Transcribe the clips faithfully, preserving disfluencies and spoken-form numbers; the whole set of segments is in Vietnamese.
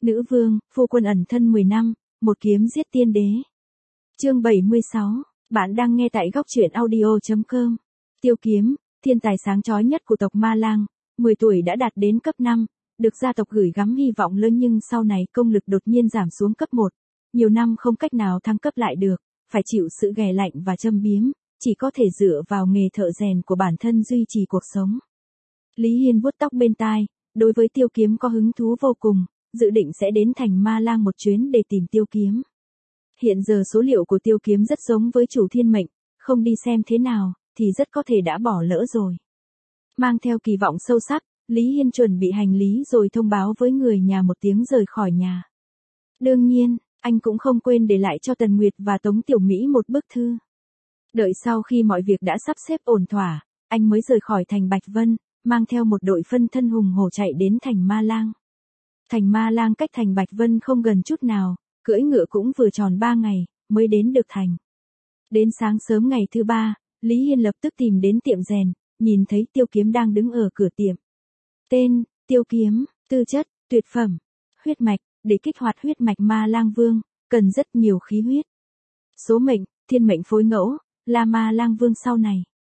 Nữ vương, phu quân ẩn thân mười năm, một kiếm giết tiên đế. Chương bảy mươi sáu, bạn đang nghe tại góc truyện audio chấm com. Tiêu Kiếm, thiên tài sáng chói nhất của tộc Ma Lang, mười tuổi đã đạt đến cấp năm, được gia tộc gửi gắm hy vọng lớn nhưng sau này công lực đột nhiên giảm xuống cấp một. Nhiều năm không cách nào thăng cấp lại được, phải chịu sự ghẻ lạnh và châm biếm, chỉ có thể dựa vào nghề thợ rèn của bản thân duy trì cuộc sống. Lý Hiên vuốt tóc bên tai, đối với Tiêu Kiếm có hứng thú vô cùng, dự định sẽ đến thành Ma Lang một chuyến để tìm Tiêu Kiếm. Hiện giờ số liệu của Tiêu Kiếm rất giống với chủ thiên mệnh, không đi xem thế nào, thì rất có thể đã bỏ lỡ rồi. Mang theo kỳ vọng sâu sắc, Lý Hiên chuẩn bị hành lý rồi thông báo với người nhà một tiếng rời khỏi nhà. Đương nhiên, anh cũng không quên để lại cho Tần Nguyệt và Tống Tiểu Mỹ một bức thư. Đợi sau khi mọi việc đã sắp xếp ổn thỏa, anh mới rời khỏi thành Bạch Vân, mang theo một đội phân thân hùng hổ chạy đến thành Ma Lang. Thành Ma Lang cách thành Bạch Vân không gần chút nào, cưỡi ngựa cũng vừa tròn ba ngày, mới đến được thành. Đến sáng sớm ngày thứ ba, Lý Hiên lập tức tìm đến tiệm rèn, nhìn thấy Tiêu Kiếm đang đứng ở cửa tiệm. Tên, Tiêu Kiếm, tư chất, tuyệt phẩm, huyết mạch, để kích hoạt huyết mạch Ma Lang Vương, cần rất nhiều khí huyết. Số mệnh, thiên mệnh phối ngẫu, là Ma Lang Vương sau này.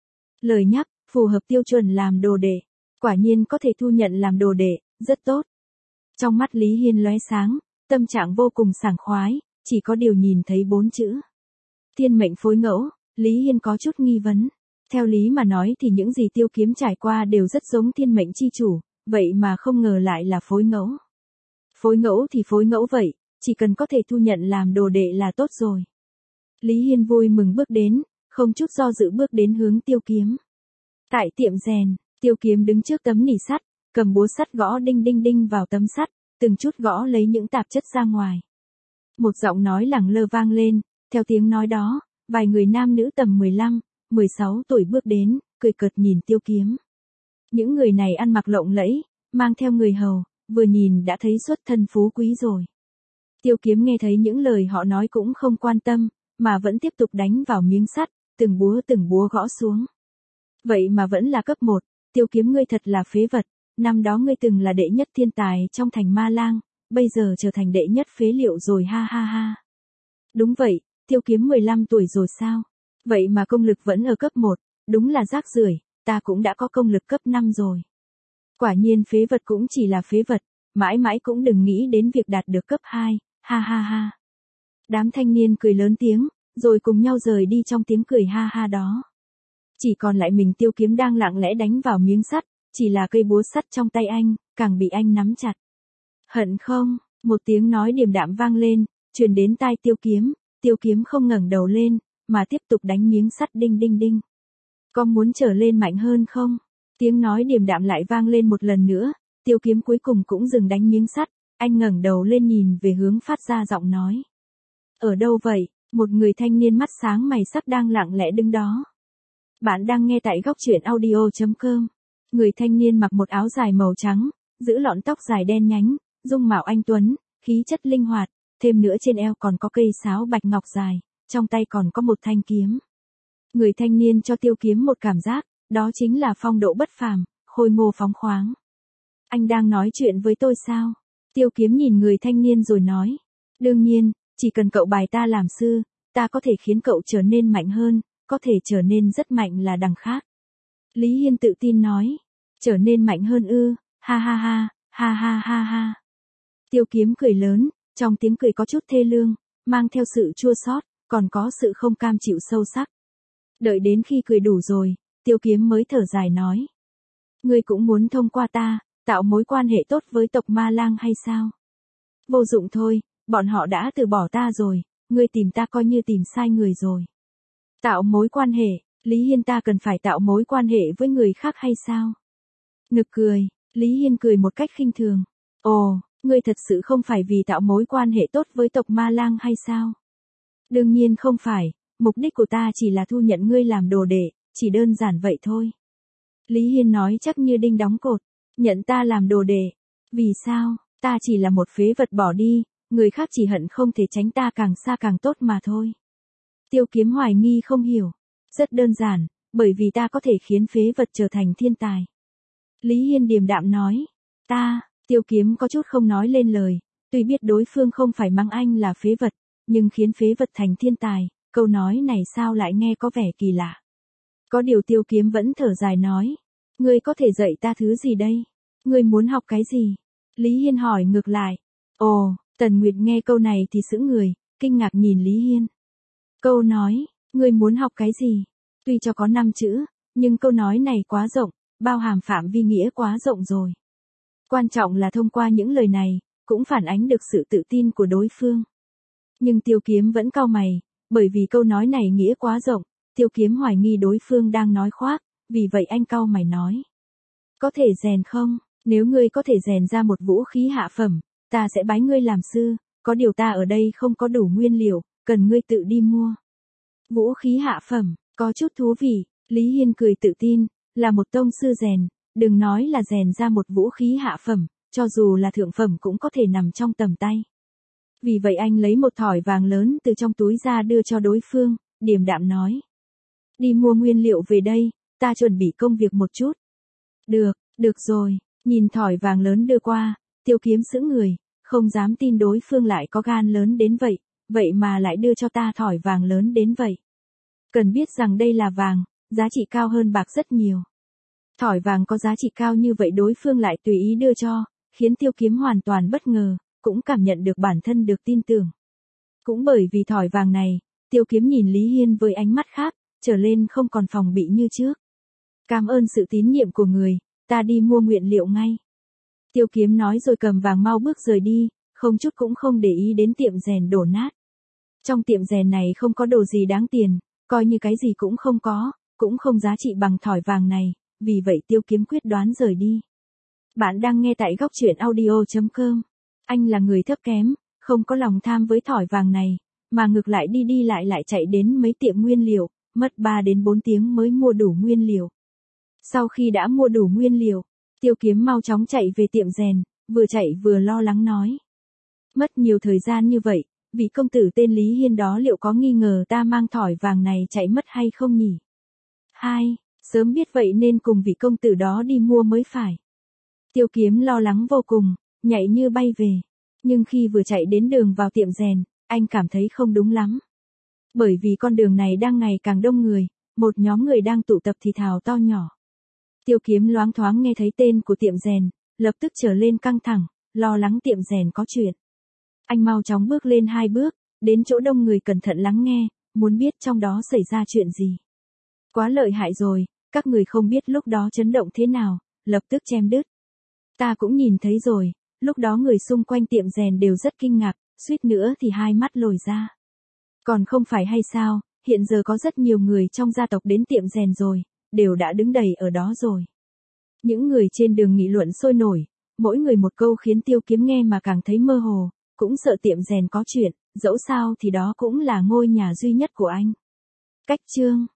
Lời nhắc, phù hợp tiêu chuẩn làm đồ đệ, quả nhiên có thể thu nhận làm đồ đệ, rất tốt. Trong mắt Lý Hiên lóe sáng, tâm trạng vô cùng sảng khoái, chỉ có điều nhìn thấy bốn chữ. Thiên mệnh phối ngẫu, Lý Hiên có chút nghi vấn. Theo lý mà nói thì những gì Tiêu Kiếm trải qua đều rất giống thiên mệnh chi chủ, vậy mà không ngờ lại là phối ngẫu. Phối ngẫu thì phối ngẫu vậy, chỉ cần có thể thu nhận làm đồ đệ là tốt rồi. Lý Hiên vui mừng bước đến, không chút do dự bước đến hướng Tiêu Kiếm. Tại tiệm rèn, Tiêu Kiếm đứng trước tấm nỉ sắt, cầm búa sắt gõ đinh đinh đinh vào tấm sắt, từng chút gõ lấy những tạp chất ra ngoài. Một giọng nói lẳng lơ vang lên, theo tiếng nói đó, vài người nam nữ tầm mười lăm, mười sáu tuổi bước đến, cười cợt nhìn Tiêu Kiếm. Những người này ăn mặc lộng lẫy, mang theo người hầu, vừa nhìn đã thấy xuất thân phú quý rồi. Tiêu Kiếm nghe thấy những lời họ nói cũng không quan tâm, mà vẫn tiếp tục đánh vào miếng sắt, từng búa từng búa gõ xuống. Vậy mà vẫn là cấp một, Tiêu Kiếm ngươi thật là phế vật, năm đó ngươi từng là đệ nhất thiên tài trong thành Ma Lang, bây giờ trở thành đệ nhất phế liệu rồi ha ha ha. Đúng vậy, Tiêu Kiếm mười lăm tuổi rồi sao? Vậy mà công lực vẫn ở cấp một, đúng là rác rưởi, ta cũng đã có công lực cấp năm rồi. Quả nhiên phế vật cũng chỉ là phế vật, mãi mãi cũng đừng nghĩ đến việc đạt được cấp hai, ha ha ha. Đám thanh niên cười lớn tiếng, rồi cùng nhau rời đi trong tiếng cười ha ha đó. Chỉ còn lại mình Tiêu Kiếm đang lặng lẽ đánh vào miếng sắt, chỉ là cây búa sắt trong tay anh, càng bị anh nắm chặt. Hận không, một tiếng nói điềm đạm vang lên, truyền đến tai Tiêu Kiếm, Tiêu Kiếm không ngẩng đầu lên, mà tiếp tục đánh miếng sắt đinh đinh đinh. Có muốn trở lên mạnh hơn không? Tiếng nói điềm đạm lại vang lên một lần nữa, Tiêu Kiếm cuối cùng cũng dừng đánh miếng sắt, anh ngẩng đầu lên nhìn về hướng phát ra giọng nói. Ở đâu vậy? Một người thanh niên mắt sáng mày sắc đang lặng lẽ đứng đó. Bạn đang nghe tại góc truyện audio chấm com. Người thanh niên mặc một áo dài màu trắng, giữ lọn tóc dài đen nhánh, dung mạo anh tuấn, khí chất linh hoạt, thêm nữa trên eo còn có cây sáo bạch ngọc dài, trong tay còn có một thanh kiếm. Người thanh niên cho Tiêu Kiếm một cảm giác, đó chính là phong độ bất phàm, khôi ngô phóng khoáng. Anh đang nói chuyện với tôi sao? Tiêu Kiếm nhìn người thanh niên rồi nói. Đương nhiên, chỉ cần cậu bài ta làm sư, ta có thể khiến cậu trở nên mạnh hơn, có thể trở nên rất mạnh là đằng khác. Lý Hiên tự tin nói. Trở nên mạnh hơn ư, ha ha ha, ha ha ha ha. Tiêu Kiếm cười lớn, trong tiếng cười có chút thê lương, mang theo sự chua xót, còn có sự không cam chịu sâu sắc. Đợi đến khi cười đủ rồi, Tiêu Kiếm mới thở dài nói. Ngươi cũng muốn thông qua ta, tạo mối quan hệ tốt với tộc Ma Lang hay sao? Vô dụng thôi, bọn họ đã từ bỏ ta rồi, ngươi tìm ta coi như tìm sai người rồi. Tạo mối quan hệ, Lý Hiên ta cần phải tạo mối quan hệ với người khác hay sao? Nực cười, Lý Hiên cười một cách khinh thường. Ồ, ngươi thật sự không phải vì tạo mối quan hệ tốt với tộc Ma Lang hay sao? Đương nhiên không phải, mục đích của ta chỉ là thu nhận ngươi làm đồ đệ, chỉ đơn giản vậy thôi. Lý Hiên nói chắc như đinh đóng cột, nhận ta làm đồ đệ. Vì sao, ta chỉ là một phế vật bỏ đi, người khác chỉ hận không thể tránh ta càng xa càng tốt mà thôi. Tiêu Kiếm hoài nghi không hiểu. Rất đơn giản, bởi vì ta có thể khiến phế vật trở thành thiên tài. Lý Hiên điềm đạm nói. Ta, Tiêu Kiếm có chút không nói lên lời, Tuy biết đối phương không phải mắng anh là phế vật, nhưng khiến phế vật thành thiên tài, câu nói này sao lại nghe có vẻ kỳ lạ. Có điều Tiêu Kiếm vẫn thở dài nói, ngươi có thể dạy ta thứ gì đây? Ngươi muốn học cái gì? Lý Hiên hỏi ngược lại. Ồ, Tần Nguyệt nghe câu này thì sững người, kinh ngạc nhìn Lý Hiên. Câu nói, ngươi muốn học cái gì? Tuy cho có năm chữ, nhưng câu nói này quá rộng, bao hàm phạm vi nghĩa quá rộng rồi. Quan trọng là thông qua những lời này, cũng phản ánh được sự tự tin của đối phương. Nhưng Tiêu Kiếm vẫn cau mày, bởi vì câu nói này nghĩa quá rộng, Tiêu Kiếm hoài nghi đối phương đang nói khoác, vì vậy anh cau mày nói. Có thể rèn không? Nếu ngươi có thể rèn ra một vũ khí hạ phẩm, ta sẽ bái ngươi làm sư, có điều ta ở đây không có đủ nguyên liệu, cần ngươi tự đi mua. Vũ khí hạ phẩm, có chút thú vị, Lý Hiên cười tự tin, là một tông sư rèn, đừng nói là rèn ra một vũ khí hạ phẩm, cho dù là thượng phẩm cũng có thể nằm trong tầm tay. Vì vậy anh lấy một thỏi vàng lớn từ trong túi ra đưa cho đối phương, điềm đạm nói. Đi mua nguyên liệu về đây, ta chuẩn bị công việc một chút. Được, được rồi, nhìn thỏi vàng lớn đưa qua, Tiêu Kiếm sững người, không dám tin đối phương lại có gan lớn đến vậy, vậy mà lại đưa cho ta thỏi vàng lớn đến vậy. Cần biết rằng đây là vàng, giá trị cao hơn bạc rất nhiều. Thỏi vàng có giá trị cao như vậy đối phương lại tùy ý đưa cho, khiến Tiêu Kiếm hoàn toàn bất ngờ, cũng cảm nhận được bản thân được tin tưởng. Cũng bởi vì thỏi vàng này, Tiêu Kiếm nhìn Lý Hiên với ánh mắt khác, trở lên không còn phòng bị như trước. Cảm ơn sự tín nhiệm của người, ta đi mua nguyên liệu ngay. Tiêu Kiếm nói rồi cầm vàng mau bước rời đi, không chút cũng không để ý đến tiệm rèn đổ nát. Trong tiệm rèn này không có đồ gì đáng tiền, coi như cái gì cũng không có, cũng không giá trị bằng thỏi vàng này, vì vậy Tiêu Kiếm quyết đoán rời đi. Bạn đang nghe tại góc truyện audio chấm com. Anh là người thấp kém, không có lòng tham với thỏi vàng này, mà ngược lại đi đi lại lại chạy đến mấy tiệm nguyên liệu, mất ba đến bốn tiếng mới mua đủ nguyên liệu. Sau khi đã mua đủ nguyên liệu, Tiêu Kiếm mau chóng chạy về tiệm rèn, vừa chạy vừa lo lắng nói. Mất nhiều thời gian như vậy, vị công tử tên Lý Hiên đó liệu có nghi ngờ ta mang thỏi vàng này chạy mất hay không nhỉ? Hai, sớm biết vậy nên cùng vị công tử đó đi mua mới phải. Tiêu Kiếm lo lắng vô cùng, nhảy như bay về. Nhưng khi vừa chạy đến đường vào tiệm rèn, anh cảm thấy không đúng lắm. Bởi vì con đường này đang ngày càng đông người, một nhóm người đang tụ tập thì thào to nhỏ. Tiêu Kiếm loáng thoáng nghe thấy tên của tiệm rèn, lập tức trở lên căng thẳng, lo lắng tiệm rèn có chuyện. Anh mau chóng bước lên hai bước, đến chỗ đông người cẩn thận lắng nghe, muốn biết trong đó xảy ra chuyện gì. Quá lợi hại rồi, các người không biết lúc đó chấn động thế nào, lập tức chém đứt. Ta cũng nhìn thấy rồi, lúc đó người xung quanh tiệm rèn đều rất kinh ngạc, suýt nữa thì hai mắt lồi ra. Còn không phải hay sao, hiện giờ có rất nhiều người trong gia tộc đến tiệm rèn rồi, đều đã đứng đầy ở đó rồi. Những người trên đường nghị luận sôi nổi, mỗi người một câu khiến Tiêu Kiếm nghe mà càng thấy mơ hồ, cũng sợ tiệm rèn có chuyện, dẫu sao thì đó cũng là ngôi nhà duy nhất của anh. Cách chương